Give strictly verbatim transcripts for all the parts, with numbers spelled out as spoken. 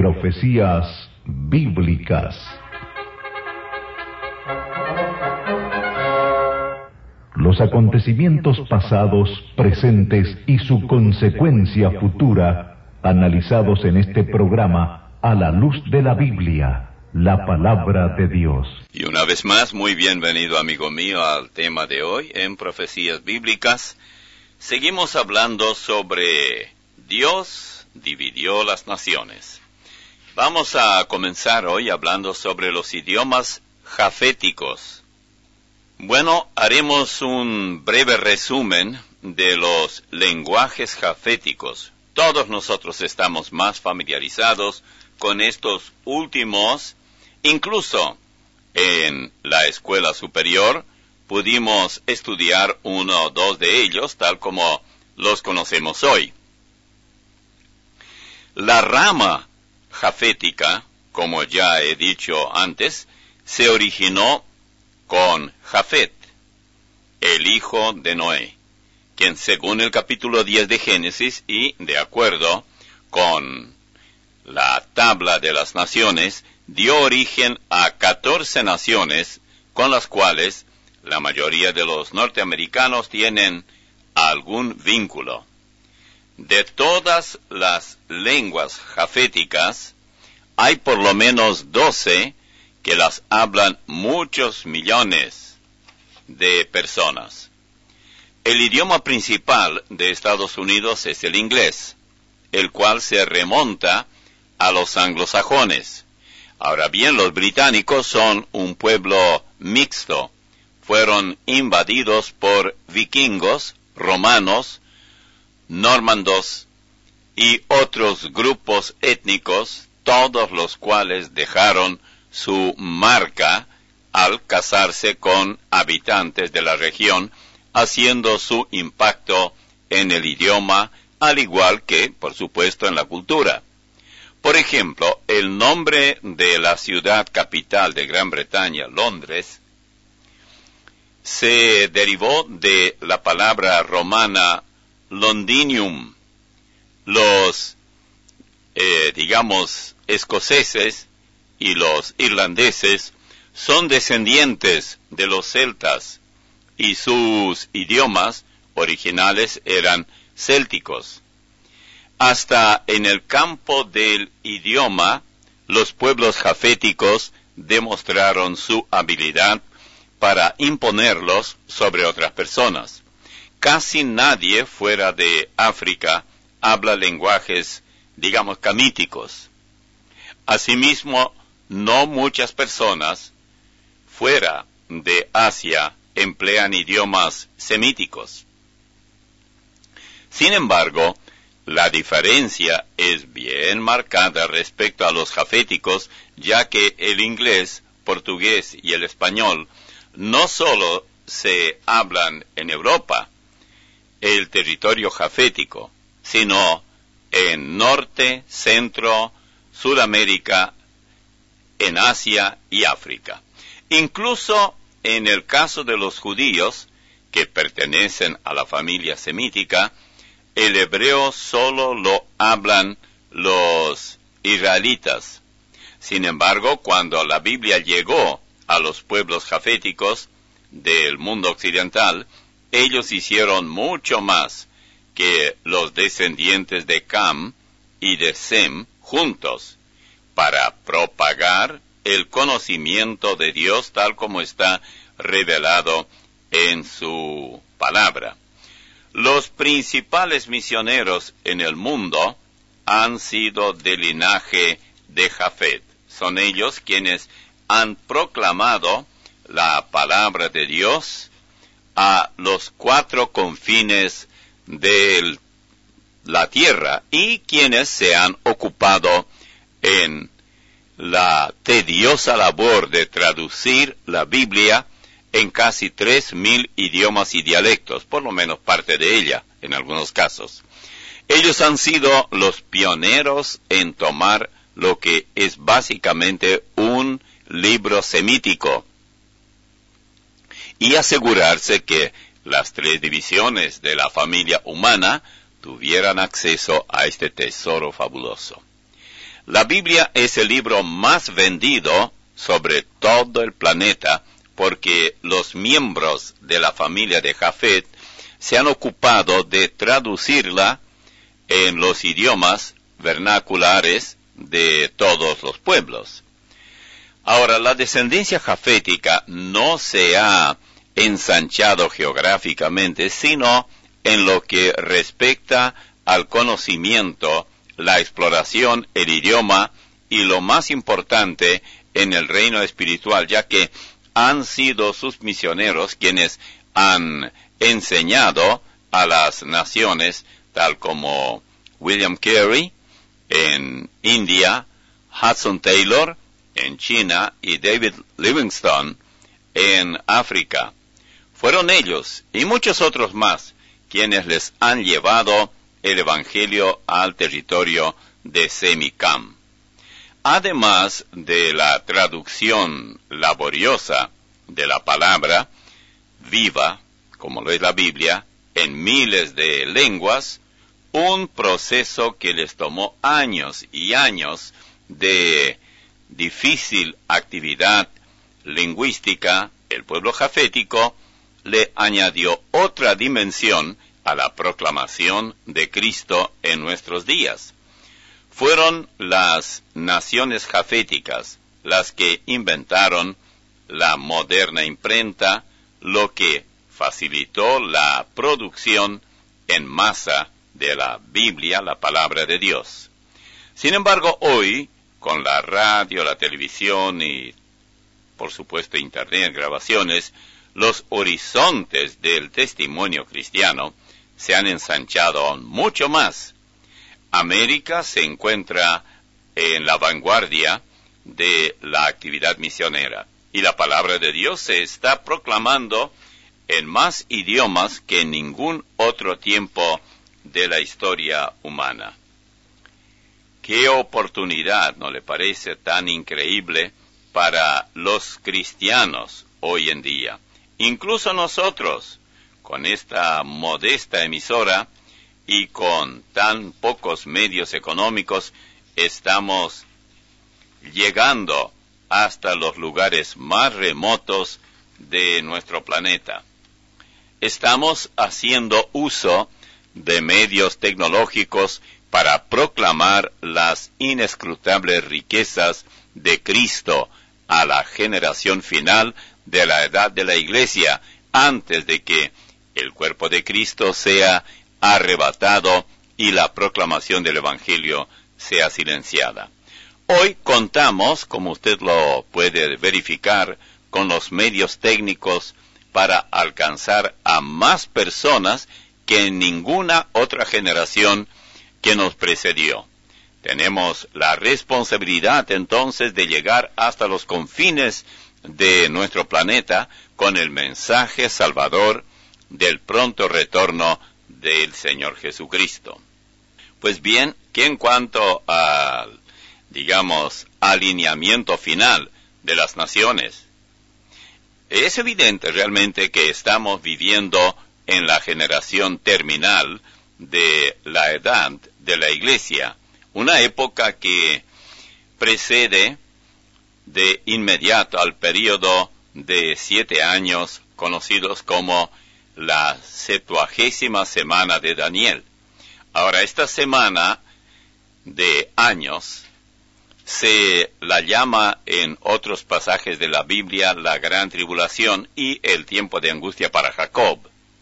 Profecías Bíblicas. Los acontecimientos pasados, presentes y su consecuencia futura, analizados en este programa a la luz de la Biblia, la palabra de Dios. Y una vez más, muy bienvenido, amigo mío, al tema de hoy en Profecías Bíblicas. Seguimos hablando sobre Dios dividió las naciones. Vamos a comenzar hoy hablando sobre los idiomas jaféticos. Bueno, haremos un breve resumen de los lenguajes jaféticos. Todos nosotros estamos más familiarizados con estos últimos. Incluso en la escuela superior pudimos estudiar uno o dos de ellos, tal como los conocemos hoy. La rama jafética, como ya he dicho antes, se originó con Jafet, el hijo de Noé, quien según el capítulo diez de Génesis y de acuerdo con la tabla de las naciones, dio origen a catorce naciones con las cuales la mayoría de los norteamericanos tienen algún vínculo. De todas las lenguas jaféticas, hay por lo menos doce que las hablan muchos millones de personas. El idioma principal de Estados Unidos es el inglés, el cual se remonta a los anglosajones. Ahora bien, los británicos son un pueblo mixto. Fueron invadidos por vikingos, romanos, normandos y otros grupos étnicos, todos los cuales dejaron su marca al casarse con habitantes de la región, haciendo su impacto en el idioma, al igual que, por supuesto, en la cultura. Por ejemplo, el nombre de la ciudad capital de Gran Bretaña, Londres, se derivó de la palabra romana Londinium. Los, eh, digamos, escoceses y los irlandeses son descendientes de los celtas y sus idiomas originales eran célticos. Hasta en el campo del idioma, los pueblos jaféticos demostraron su habilidad para imponerlos sobre otras personas. Casi nadie fuera de África habla lenguajes, digamos, camíticos. Asimismo, no muchas personas fuera de Asia emplean idiomas semíticos. Sin embargo, la diferencia es bien marcada respecto a los jaféticos, ya que el inglés, portugués y el español no solo se hablan en Europa, el territorio jafético, sino en Norte, Centro, Sudamérica, en Asia y África. Incluso en el caso de los judíos, que pertenecen a la familia semítica, el hebreo solo lo hablan los israelitas. Sin embargo, cuando la Biblia llegó a los pueblos jaféticos del mundo occidental, ellos hicieron mucho más que los descendientes de Cam y de Sem juntos, para propagar el conocimiento de Dios tal como está revelado en su palabra. Los principales misioneros en el mundo han sido del linaje de Jafet. Son ellos quienes han proclamado la palabra de Dios a los cuatro confines de la tierra y quienes se han ocupado en la tediosa labor de traducir la Biblia en casi tres mil idiomas y dialectos, por lo menos parte de ella, en algunos casos. Ellos han sido los pioneros en tomar lo que es básicamente un libro semítico y asegurarse que las tres divisiones de la familia humana tuvieran acceso a este tesoro fabuloso. La Biblia es el libro más vendido sobre todo el planeta porque los miembros de la familia de Jafet se han ocupado de traducirla en los idiomas vernaculares de todos los pueblos. Ahora, la descendencia jafética no se ha ensanchado geográficamente, sino en lo que respecta al conocimiento, la exploración, el idioma y lo más importante en el reino espiritual, ya que han sido sus misioneros quienes han enseñado a las naciones, tal como William Carey en India, Hudson Taylor en China y David Livingstone en África. Fueron ellos y muchos otros más quienes les han llevado el Evangelio al territorio de Semicam. Además de la traducción laboriosa de la palabra viva, como lo es la Biblia, en miles de lenguas, un proceso que les tomó años y años de difícil actividad lingüística, el pueblo jafético le añadió otra dimensión a la proclamación de Cristo en nuestros días. Fueron las naciones jaféticas las que inventaron la moderna imprenta, lo que facilitó la producción en masa de la Biblia, la palabra de Dios. Sin embargo, hoy, con la radio, la televisión y, por supuesto, internet, grabaciones, los horizontes del testimonio cristiano se han ensanchado aún mucho más. América se encuentra en la vanguardia de la actividad misionera y la palabra de Dios se está proclamando en más idiomas que en ningún otro tiempo de la historia humana. ¡Qué oportunidad! ¿No le parece tan increíble para los cristianos hoy en día? Incluso nosotros, con esta modesta emisora y con tan pocos medios económicos, estamos llegando hasta los lugares más remotos de nuestro planeta. Estamos haciendo uso de medios tecnológicos para proclamar las inescrutables riquezas de Cristo a la generación final de la edad de la Iglesia, antes de que el cuerpo de Cristo sea arrebatado y la proclamación del Evangelio sea silenciada. Hoy contamos, como usted lo puede verificar, con los medios técnicos para alcanzar a más personas que en ninguna otra generación que nos precedió. Tenemos la responsabilidad entonces de llegar hasta los confines de nuestro planeta con el mensaje salvador del pronto retorno del Señor Jesucristo. Pues bien, que en cuanto al, digamos, alineamiento final de las naciones, es evidente realmente que estamos viviendo en la generación terminal de la edad de la Iglesia, una época que precede de inmediato al período de siete años conocidos como la septuagésima semana de Daniel. Ahora, esta semana de años se la llama en otros pasajes de la Biblia la gran tribulación y el tiempo de angustia para Jacob.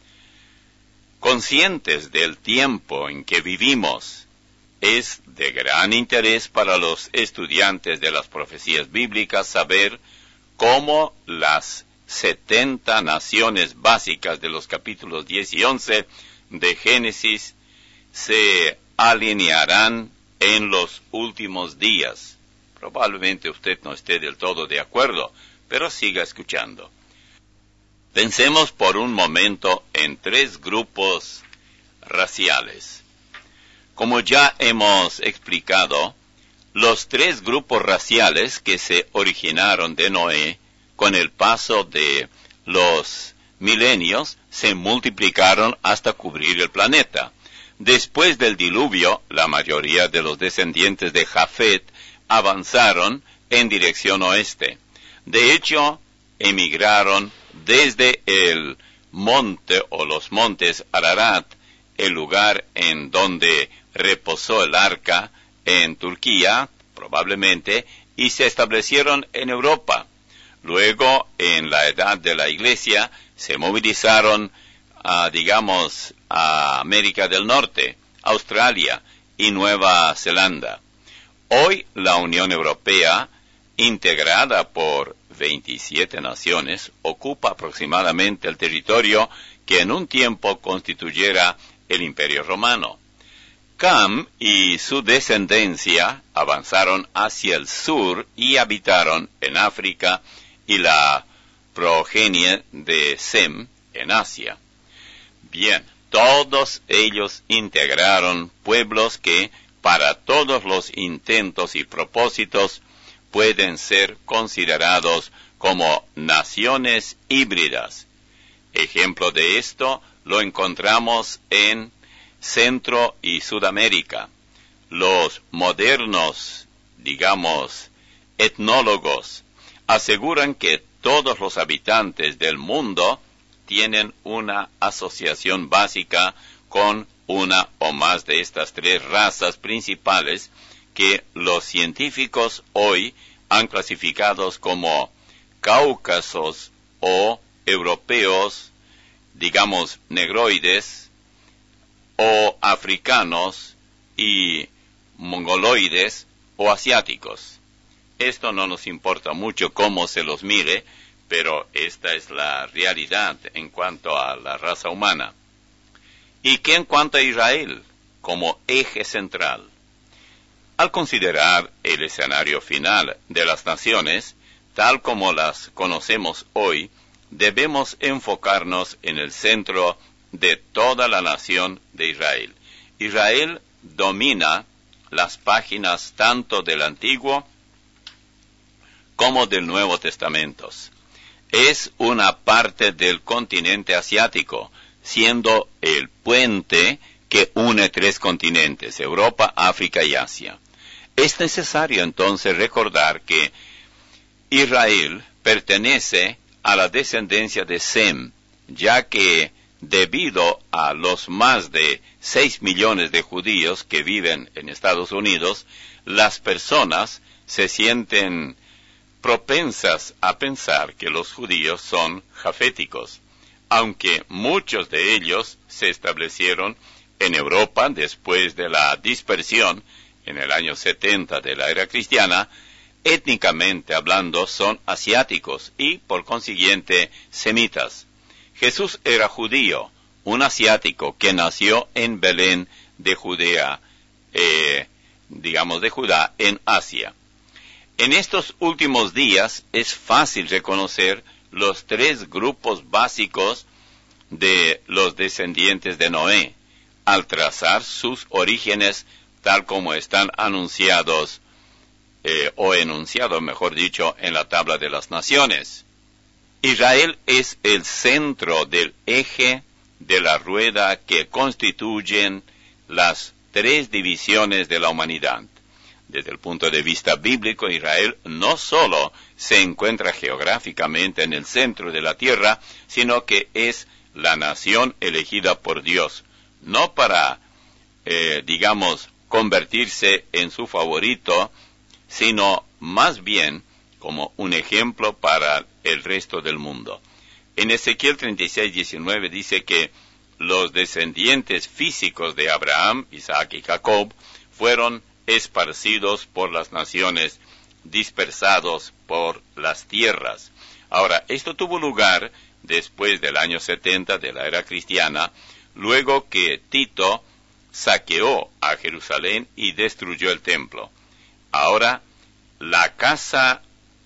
Conscientes del tiempo en que vivimos, es de gran interés para los estudiantes de las profecías bíblicas saber cómo las setenta naciones básicas de los capítulos diez y once de Génesis se alinearán en los últimos días. Probablemente usted no esté del todo de acuerdo, pero siga escuchando. Pensemos por un momento en tres grupos raciales. Como ya hemos explicado, los tres grupos raciales que se originaron de Noé con el paso de los milenios se multiplicaron hasta cubrir el planeta. Después del diluvio, la mayoría de los descendientes de Jafet avanzaron en dirección oeste. De hecho, emigraron desde el monte o los montes Ararat, el lugar en donde reposó el arca en Turquía, probablemente, y se establecieron en Europa. Luego, en la edad de la Iglesia, se movilizaron, a, digamos, a América del Norte, Australia y Nueva Zelanda. Hoy la Unión Europea, integrada por veintisiete naciones, ocupa aproximadamente el territorio que en un tiempo constituyera el Imperio Romano. Cam y su descendencia avanzaron hacia el sur y habitaron en África y la progenie de Sem en Asia. Bien, todos ellos integraron pueblos que, para todos los intentos y propósitos, pueden ser considerados como naciones híbridas. Ejemplo de esto lo encontramos en Centro y Sudamérica. Los modernos, digamos, etnólogos, aseguran que todos los habitantes del mundo tienen una asociación básica con una o más de estas tres razas principales que los científicos hoy han clasificado como cáucasos o europeos, digamos, negroides, o africanos y mongoloides o asiáticos. Esto no nos importa mucho cómo se los mire, pero esta es la realidad en cuanto a la raza humana. ¿Y qué en cuanto a Israel como eje central? Al considerar el escenario final de las naciones, tal como las conocemos hoy, debemos enfocarnos en el centro de toda la nación de Israel. Israel domina las páginas tanto del Antiguo como del Nuevo Testamento. Es una parte del continente asiático, siendo el puente que une tres continentes, Europa, África y Asia. Es necesario entonces recordar que Israel pertenece a la descendencia de Sem, ya que debido a los más de seis millones de judíos que viven en Estados Unidos, las personas se sienten propensas a pensar que los judíos son jaféticos, aunque muchos de ellos se establecieron en Europa después de la dispersión en el año setenta de la era cristiana. Étnicamente hablando son asiáticos y por consiguiente semitas. Jesús era judío, un asiático que nació en Belén de Judea, eh, digamos de Judá, en Asia. En estos últimos días es fácil reconocer los tres grupos básicos de los descendientes de Noé, al trazar sus orígenes tal como están anunciados, eh, o enunciados, mejor dicho, en la tabla de las naciones. Israel es el centro del eje de la rueda que constituyen las tres divisiones de la humanidad. Desde el punto de vista bíblico, Israel no solo se encuentra geográficamente en el centro de la tierra, sino que es la nación elegida por Dios, no para, eh, digamos, convertirse en su favorito, sino más bien como un ejemplo para el resto del mundo. En Ezequiel treinta y seis, diecinueve dice que los descendientes físicos de Abraham, Isaac y Jacob fueron esparcidos por las naciones, dispersados por las tierras. Ahora, esto tuvo lugar después del año setenta de la era cristiana, luego que Tito saqueó a Jerusalén y destruyó el templo. Ahora, la casa,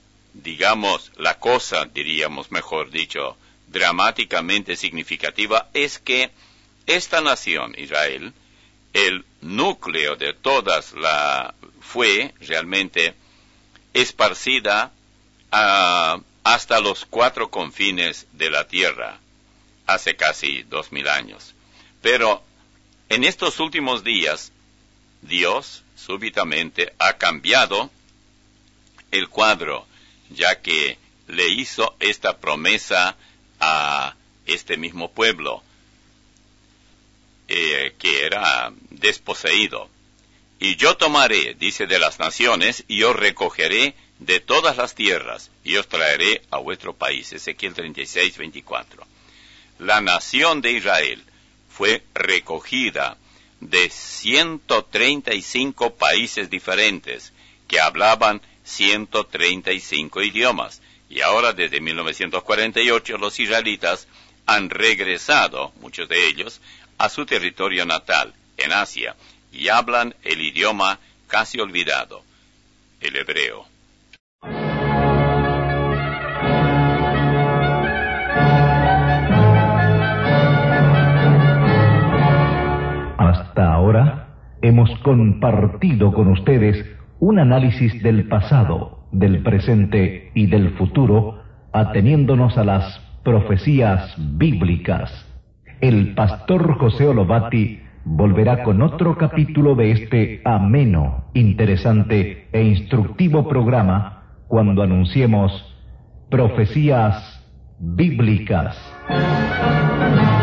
digamos, la cosa, diríamos mejor dicho, dramáticamente significativa, es que esta nación, Israel, el núcleo de todas la fue realmente esparcida uh, hasta los cuatro confines de la tierra, hace casi dos mil años. Pero En estos últimos días, Dios súbitamente ha cambiado el cuadro, ya que le hizo esta promesa a este mismo pueblo, eh, que era desposeído. Y yo tomaré, dice, de las naciones, y os recogeré de todas las tierras, y os traeré a vuestro país. Ezequiel treinta y seis, veinticuatro. La nación de Israel fue recogida de ciento treinta y cinco países diferentes, que hablaban ciento treinta y cinco idiomas. Y ahora, desde mil novecientos cuarenta y ocho, los israelitas han regresado, muchos de ellos, a su territorio natal, en Asia, y hablan el idioma casi olvidado, el hebreo. Hasta ahora hemos compartido con ustedes un análisis del pasado, del presente y del futuro, ateniéndonos a las profecías bíblicas. El pastor José Olobati volverá con otro capítulo de este ameno, interesante e instructivo programa cuando anunciemos Profecías Bíblicas.